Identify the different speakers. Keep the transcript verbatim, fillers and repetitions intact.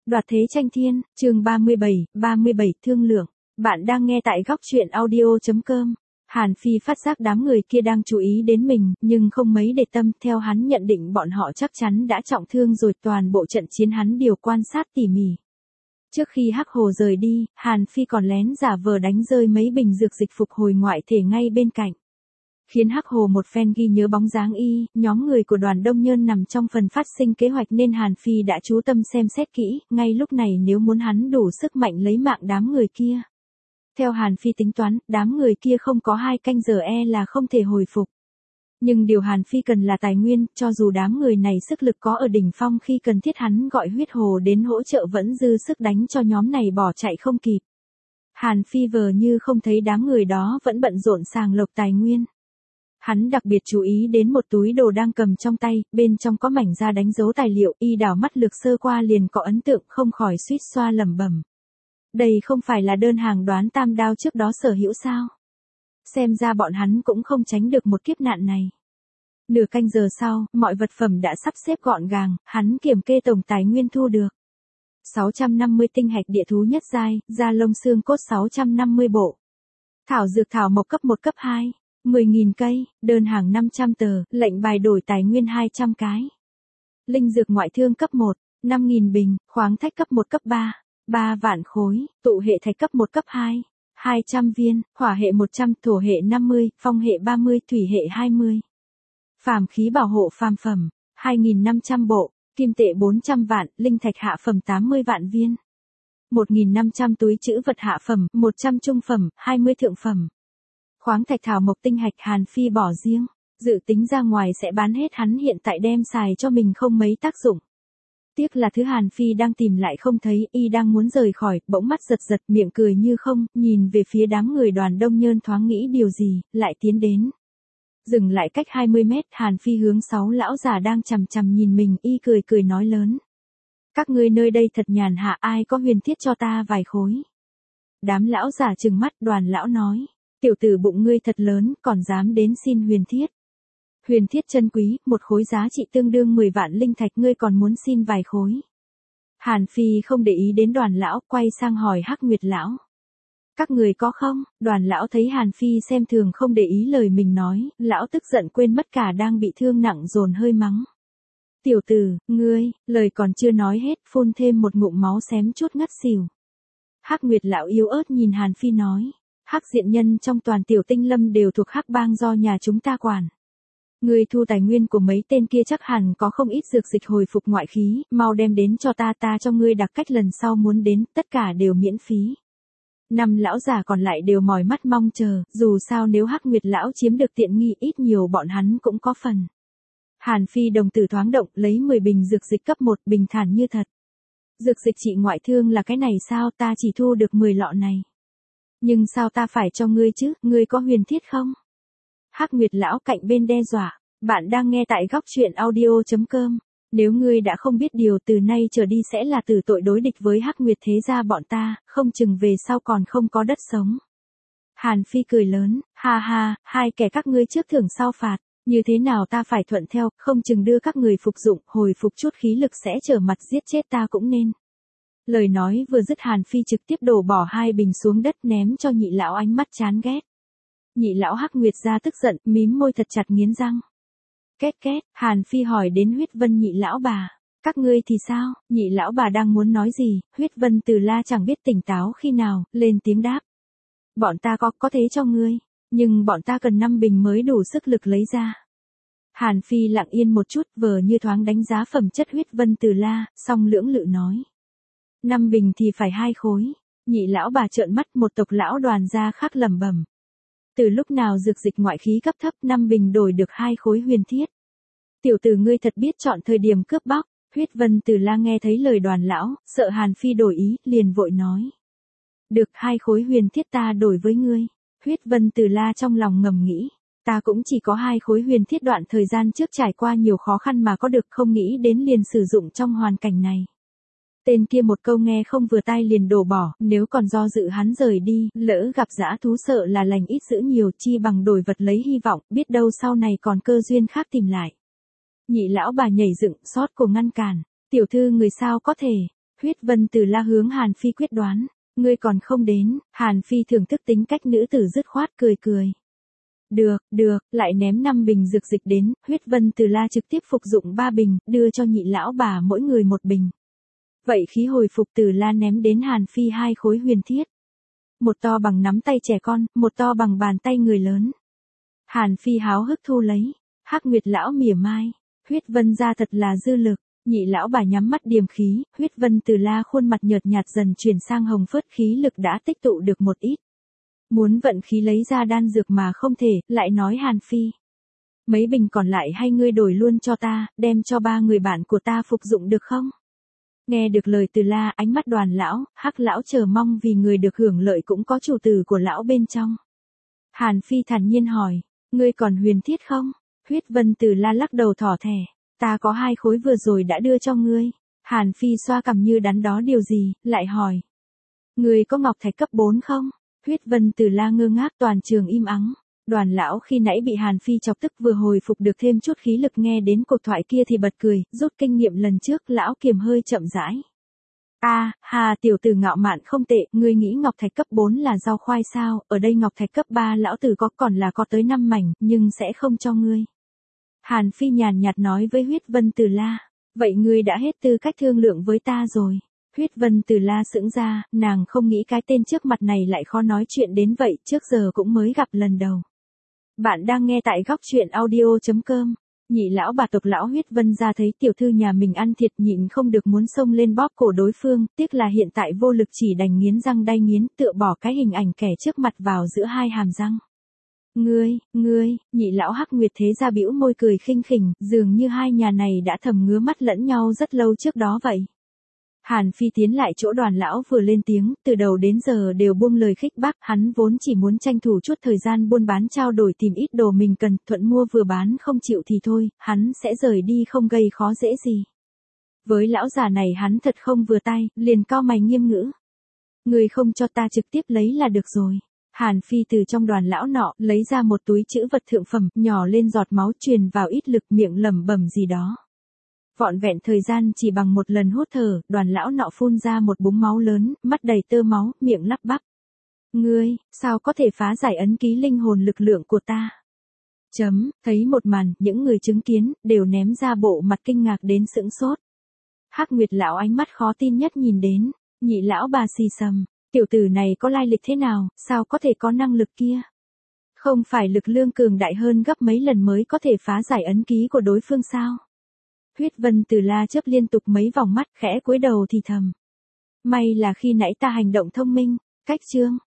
Speaker 1: Đoạt thế tranh thiên, chương ba mươi bảy, ba mươi bảy thương lượng. Bạn đang nghe tại góc truyện audio.com. Hàn Phi phát giác đám người kia đang chú ý đến mình, nhưng không mấy để tâm, theo hắn nhận định bọn họ chắc chắn đã trọng thương rồi, toàn bộ trận chiến hắn đều quan sát tỉ mỉ. Trước khi Hắc Hồ rời đi, Hàn Phi còn lén giả vờ đánh rơi mấy bình dược dịch phục hồi ngoại thể ngay bên cạnh. Khiến Hắc Hồ một phen ghi nhớ bóng dáng y, nhóm người của Đoàn Đông Nhơn nằm trong phần phát sinh kế hoạch nên Hàn Phi đã chú tâm xem xét kỹ, ngay lúc này nếu muốn hắn đủ sức mạnh lấy mạng đám người kia. Theo Hàn Phi tính toán, đám người kia không có hai canh giờ e là không thể hồi phục. Nhưng điều Hàn Phi cần là tài nguyên, cho dù đám người này sức lực có ở đỉnh phong khi cần thiết hắn gọi huyết hồ đến hỗ trợ vẫn dư sức đánh cho nhóm này bỏ chạy không kịp. Hàn Phi vờ như không thấy đám người đó vẫn bận rộn sàng lọc tài nguyên. Hắn đặc biệt chú ý đến một túi đồ đang cầm trong tay, bên trong có mảnh da đánh dấu tài liệu, y đảo mắt lược sơ qua liền có ấn tượng, không khỏi suýt xoa lẩm bẩm. Đây không phải là đơn hàng Đoán Tam Đao trước đó sở hữu sao? Xem ra bọn hắn cũng không tránh được một kiếp nạn này. Nửa canh giờ sau, mọi vật phẩm đã sắp xếp gọn gàng, hắn kiểm kê tổng tài nguyên thu được. sáu trăm năm mươi tinh hạch địa thú nhất giai, da lông xương cốt sáu trăm năm mươi bộ. Thảo dược thảo mộc cấp một cấp hai. mười nghìn cây, đơn hàng năm trăm tờ, lệnh bài đổi tài nguyên hai trăm cái. Linh dược ngoại thương cấp một, năm nghìn bình, khoáng thạch cấp một cấp ba, ba vạn khối, tụ hệ thạch cấp một cấp hai, hai trăm viên, hỏa hệ một trăm, thổ hệ năm mươi, phong hệ ba mươi, thủy hệ hai mươi. Phàm khí bảo hộ phàm phẩm, hai nghìn năm trăm bộ, kim tệ bốn trăm vạn, linh thạch hạ phẩm tám mươi vạn viên. một nghìn năm trăm túi trữ vật hạ phẩm, một trăm trung phẩm, hai mươi thượng phẩm. Khoáng thạch thảo mộc tinh hạch Hàn Phi bỏ riêng, dự tính ra ngoài sẽ bán hết, hắn hiện tại đem xài cho mình không mấy tác dụng. Tiếc là thứ Hàn Phi đang tìm lại không thấy, y đang muốn rời khỏi, bỗng mắt giật giật, miệng cười như không, nhìn về phía đám người Đoàn Đông Nhơn thoáng nghĩ điều gì, lại tiến đến. Dừng lại cách hai mươi mét, Hàn Phi hướng sáu lão già đang chằm chằm nhìn mình, y cười cười nói lớn. Các ngươi nơi đây thật nhàn hạ, ai có huyền thiết cho ta vài khối. Đám lão già trừng mắt, Đoàn lão nói. Tiểu tử bụng ngươi thật lớn, còn dám đến xin huyền thiết. Huyền thiết chân quý, một khối giá trị tương đương mười vạn linh thạch, ngươi còn muốn xin vài khối. Hàn Phi không để ý đến Đoàn lão, quay sang hỏi Hắc Nguyệt lão. Các người có không? Đoàn lão thấy Hàn Phi xem thường không để ý lời mình nói, lão tức giận quên mất cả đang bị thương nặng dồn hơi mắng. Tiểu tử, ngươi, lời còn chưa nói hết, phun thêm một ngụm máu xém chút ngất xỉu. Hắc Nguyệt lão yếu ớt nhìn Hàn Phi nói. Hắc diện nhân trong toàn tiểu tinh lâm đều thuộc Hắc bang do nhà chúng ta quản. Ngươi thu tài nguyên của mấy tên kia chắc hẳn có không ít dược dịch hồi phục ngoại khí, mau đem đến cho ta, ta cho ngươi đặc cách lần sau muốn đến, tất cả đều miễn phí. Năm lão già còn lại đều mỏi mắt mong chờ, dù sao nếu Hắc Nguyệt lão chiếm được tiện nghi ít nhiều bọn hắn cũng có phần. Hàn Phi đồng tử thoáng động, lấy mười bình dược dịch cấp một, bình thản như thật. Dược dịch trị ngoại thương là cái này sao, ta chỉ thu được mười lọ này. Nhưng sao ta phải cho ngươi chứ, ngươi có huyền thiết không? Hắc Nguyệt lão cạnh bên đe dọa, bạn đang nghe tại góc truyện audio.com. Nếu ngươi đã không biết điều, từ nay trở đi sẽ là tử tội đối địch với Hắc Nguyệt thế gia bọn ta, không chừng về sau còn không có đất sống. Hàn Phi cười lớn, ha ha, hai kẻ các ngươi trước thưởng sau phạt, như thế nào ta phải thuận theo, không chừng đưa các người phục dụng, hồi phục chút khí lực sẽ trở mặt giết chết ta cũng nên. Lời nói vừa dứt, Hàn Phi trực tiếp đổ bỏ hai bình xuống đất ném cho nhị lão ánh mắt chán ghét. Nhị lão Hắc Nguyệt ra tức giận, mím môi thật chặt nghiến răng. Két két, Hàn Phi hỏi đến Huyết Vân nhị lão bà. Các ngươi thì sao? Nhị lão bà đang muốn nói gì, Huyết Vân Từ La chẳng biết tỉnh táo khi nào, lên tiếng đáp. Bọn ta có, có thế cho ngươi, nhưng bọn ta cần năm bình mới đủ sức lực lấy ra. Hàn Phi lặng yên một chút, vờ như thoáng đánh giá phẩm chất Huyết Vân Từ La, xong lưỡng lự nói. Năm bình thì phải hai khối. Nhị lão bà trợn mắt, một tộc lão Đoàn gia khác lẩm bẩm. Từ lúc nào dược dịch ngoại khí cấp thấp, năm bình đổi được hai khối huyền thiết. Tiểu tử ngươi thật biết chọn thời điểm cướp bóc. Huyết Vân Từ La nghe thấy lời Đoàn lão, sợ Hàn Phi đổi ý, liền vội nói. Được, hai khối huyền thiết ta đổi với ngươi. Huyết Vân Từ La trong lòng ngầm nghĩ. Ta cũng chỉ có hai khối huyền thiết, đoạn thời gian trước trải qua nhiều khó khăn mà có được, không nghĩ đến liền sử dụng trong hoàn cảnh này. Tên kia một câu nghe không vừa tai liền đổ bỏ, nếu còn do dự hắn rời đi, lỡ gặp dã thú sợ là lành ít dữ nhiều, chi bằng đổi vật lấy hy vọng, biết đâu sau này còn cơ duyên khác tìm lại. Nhị lão bà nhảy dựng, xót cổ ngăn cản, tiểu thư người sao có thể, Huyết Vân Từ La hướng Hàn Phi quyết đoán, ngươi còn không đến. Hàn Phi thưởng thức tính cách nữ tử dứt khoát cười cười. Được, được, lại ném năm bình dược dịch đến, Huyết Vân Từ La trực tiếp phục dụng ba bình, đưa cho nhị lão bà mỗi người một bình. Vậy khí hồi phục Từ La ném đến Hàn Phi hai khối huyền thiết. Một to bằng nắm tay trẻ con, một to bằng bàn tay người lớn. Hàn Phi háo hức thu lấy. Hắc Nguyệt lão mỉa mai, Huyết Vân gia thật là dư lực. Nhị lão bà nhắm mắt điềm khí, Huyết Vân Từ La khuôn mặt nhợt nhạt dần chuyển sang hồng phớt, khí lực đã tích tụ được một ít. Muốn vận khí lấy ra đan dược mà không thể, lại nói Hàn Phi. Mấy bình còn lại hay ngươi đổi luôn cho ta, đem cho ba người bạn của ta phục dụng được không? Nghe được lời Từ La, ánh mắt Đoàn lão, Hắc lão chờ mong vì người được hưởng lợi cũng có chủ tử của lão bên trong. Hàn Phi thản nhiên hỏi, ngươi còn huyền thiết không? Huyết Vân Từ La lắc đầu thỏ thẻ, ta có hai khối vừa rồi đã đưa cho ngươi. Hàn Phi xoa cằm như đắn đo điều gì, lại hỏi. Ngươi có ngọc thạch cấp bốn không? Huyết Vân Từ La ngơ ngác, toàn trường im ắng. Đoàn lão khi nãy bị Hàn Phi chọc tức vừa hồi phục được thêm chút khí lực, nghe đến cuộc thoại kia thì bật cười, rút kinh nghiệm lần trước, lão kiềm hơi chậm rãi. A, à, Hà tiểu tử ngạo mạn không tệ, ngươi nghĩ ngọc thạch cấp bốn là rau khoai sao? Ở đây ngọc thạch cấp ba lão tử có còn là có tới năm mảnh, nhưng sẽ không cho ngươi. Hàn Phi nhàn nhạt nói với Huyết Vân Từ La, vậy ngươi đã hết tư cách thương lượng với ta rồi. Huyết Vân Từ La sững ra, nàng không nghĩ cái tên trước mặt này lại khó nói chuyện đến vậy, trước giờ cũng mới gặp lần đầu. Bạn đang nghe tại góc truyện audio chấm com. Nhị lão bà tộc lão Huyết Vân gia thấy tiểu thư nhà mình ăn thiệt nhịn không được muốn xông lên bóp cổ đối phương, tiếc là hiện tại vô lực chỉ đành nghiến răng đay nghiến, tựa bỏ cái hình ảnh kẻ trước mặt vào giữa hai hàm răng. Ngươi, ngươi, nhị lão Hắc Nguyệt thế ra bĩu môi cười khinh khỉnh, dường như hai nhà này đã thầm ngứa mắt lẫn nhau rất lâu trước đó vậy. Hàn Phi tiến lại chỗ Đoàn lão vừa lên tiếng, từ đầu đến giờ đều buông lời khích bác, hắn vốn chỉ muốn tranh thủ chút thời gian buôn bán trao đổi tìm ít đồ mình cần, thuận mua vừa bán không chịu thì thôi, hắn sẽ rời đi không gây khó dễ gì. Với lão già này hắn thật không vừa tay, liền cau mày nghiêm ngữ. Người không cho ta trực tiếp lấy là được rồi. Hàn Phi từ trong Đoàn lão nọ, lấy ra một túi trữ vật thượng phẩm, nhỏ lên giọt máu truyền vào ít lực, miệng lẩm bẩm gì đó. Vọn vẹn thời gian chỉ bằng một lần hút thở, Đoàn lão nọ phun ra một búng máu lớn, mắt đầy tơ máu, miệng lắp bắp. Ngươi, sao có thể phá giải ấn ký linh hồn lực lượng của ta? Chấm, thấy một màn, những người chứng kiến, đều ném ra bộ mặt kinh ngạc đến sững sốt. Hắc Nguyệt lão ánh mắt khó tin nhất nhìn đến, nhị lão bà xì xầm, tiểu tử này có lai lịch thế nào, sao có thể có năng lực kia? Không phải lực lượng cường đại hơn gấp mấy lần mới có thể phá giải ấn ký của đối phương sao? Huyết Vân Từ La chớp liên tục mấy vòng mắt, khẽ cúi đầu thì thầm. May là khi nãy ta hành động thông minh. Cách chương